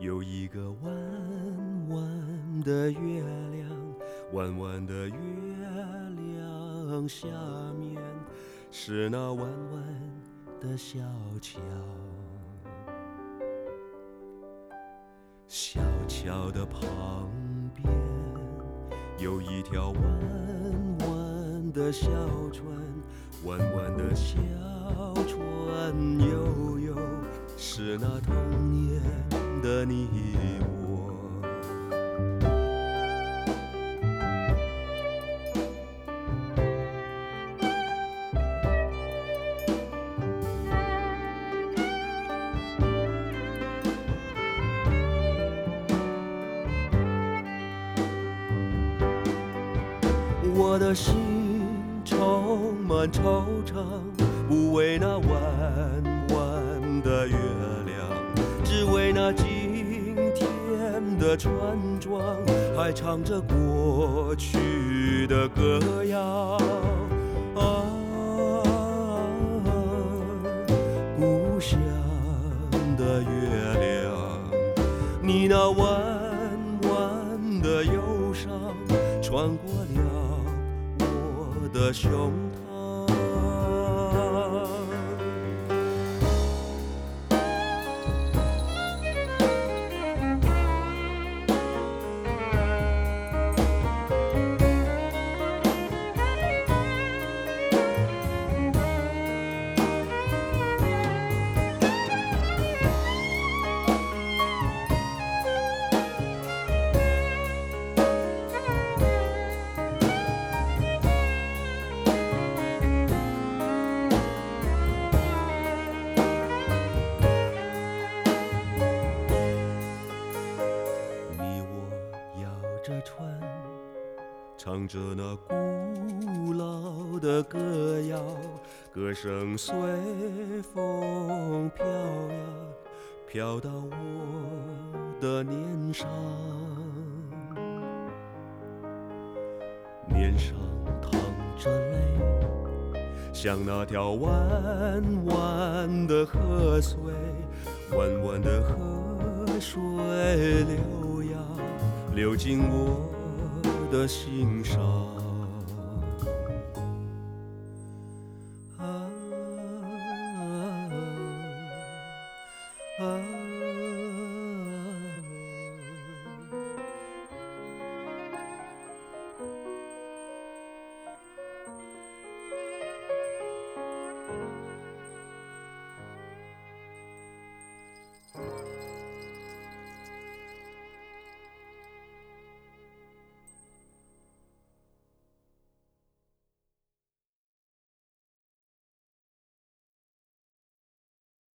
有一个弯弯的月亮，弯弯的月亮下面是那弯弯的小桥，小桥的旁边有一条弯弯的小船，弯弯的小船悠悠，是那童年的你我。我的心充满惆怅，不为那弯弯的月亮，只为那今天的船庄，还唱着过去的歌谣。故乡的月亮，你那弯弯的忧伤，穿过了我的胸膛。这船唱着那古老的歌谣，歌声随风飘呀，飘到我的脸上，脸上淌着泪，像那条弯弯的河水，弯弯的河水流呀，流进我的心上。